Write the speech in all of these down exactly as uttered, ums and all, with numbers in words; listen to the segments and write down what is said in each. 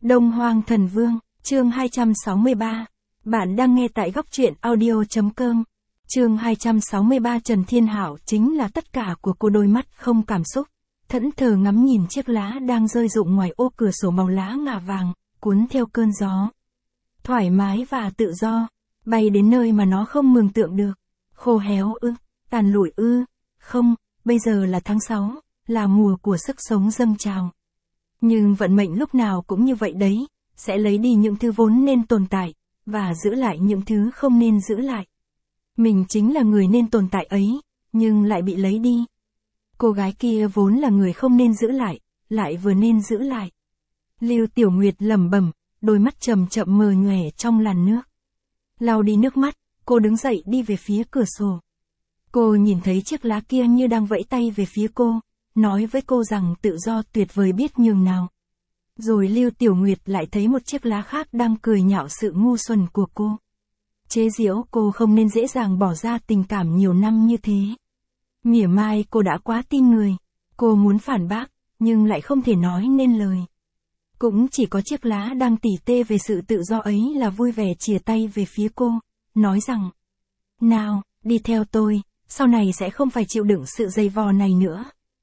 Đông Hoang Thần Vương, chương hai trăm sáu mươi ba. Bạn đang nghe tại góc truyện audio chấm com. Chương hai trăm sáu mươi ba. Trần Thiên Hạo chính là tất cả của cô. Đôi mắt không cảm xúc, thẫn thờ ngắm nhìn chiếc lá đang rơi rụng ngoài ô cửa sổ màu lá ngà vàng, cuốn theo cơn gió. Thoải mái và tự do, bay đến nơi mà nó không mường tượng được. Khô héo ư, tàn lụi ư, không, bây giờ là tháng sáu, là mùa của sức sống dâng trào. Nhưng vận mệnh lúc nào cũng như vậy đấy, sẽ lấy đi những thứ vốn nên tồn tại, và giữ lại những thứ không nên giữ lại. Mình chính là người nên tồn tại ấy, nhưng lại bị lấy đi. Cô gái kia vốn là người không nên giữ lại, lại vừa nên giữ lại. Lưu Tiểu Nguyệt lẩm bẩm, đôi mắt chậm chậm mờ nhòe trong làn nước. Lau đi nước mắt, cô đứng dậy đi về phía cửa sổ. Cô nhìn thấy chiếc lá kia như đang vẫy tay về phía cô, nói với cô rằng tự do tuyệt vời biết nhường nào. Rồi Lưu Tiểu Nguyệt lại thấy một chiếc lá khác đang cười nhạo sự ngu xuẩn của cô. Chế giễu cô không nên dễ dàng bỏ ra tình cảm nhiều năm như thế. Mỉa mai cô đã quá tin người. Cô muốn phản bác, nhưng lại không thể nói nên lời. Cũng chỉ có chiếc lá đang tỉ tê về sự tự do ấy là vui vẻ chìa tay về phía cô, nói rằng: nào, đi theo tôi, sau này sẽ không phải chịu đựng sự dày vò này nữa.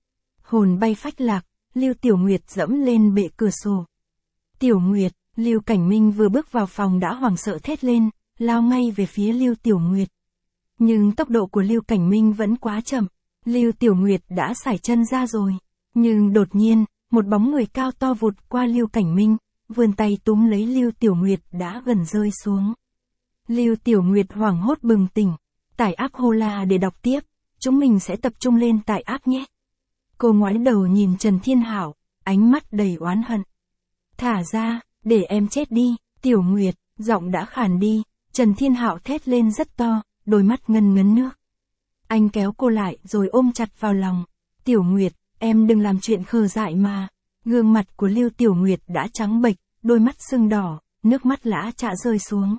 Hồn bay phách lạc, Lưu Tiểu Nguyệt dẫm lên bệ cửa sổ. Tiểu Nguyệt, Lưu Cảnh Minh vừa bước vào phòng đã hoảng sợ thét lên, lao ngay về phía Lưu Tiểu Nguyệt. Nhưng tốc độ của Lưu Cảnh Minh vẫn quá chậm, Lưu Tiểu Nguyệt đã sải chân ra rồi. Nhưng đột nhiên, một bóng người cao to vụt qua Lưu Cảnh Minh, vươn tay túm lấy Lưu Tiểu Nguyệt đã gần rơi xuống. Lưu Tiểu Nguyệt hoảng hốt bừng tỉnh, tải app Hola để đọc tiếp, chúng mình sẽ tập trung lên tải app nhé. Cô ngoái đầu nhìn Trần Thiên Hạo, ánh mắt đầy oán hận. Thả ra, để em chết đi, Tiểu Nguyệt, giọng đã khàn đi, Trần Thiên Hạo thét lên rất to, đôi mắt ngân ngấn nước. Anh kéo cô lại rồi ôm chặt vào lòng. Tiểu Nguyệt, em đừng làm chuyện khờ dại mà. Gương mặt của Lưu Tiểu Nguyệt đã trắng bệch, đôi mắt sưng đỏ, nước mắt lã chã rơi xuống.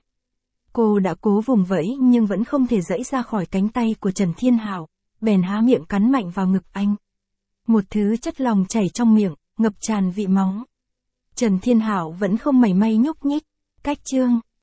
Cô đã cố vùng vẫy nhưng vẫn không thể giãy ra khỏi cánh tay của Trần Thiên Hạo, bèn há miệng cắn mạnh vào ngực anh. Một thứ chất lỏng chảy trong miệng, ngập tràn vị máu. Trần Thiên Hạo vẫn không mảy may nhúc nhích. Cách chương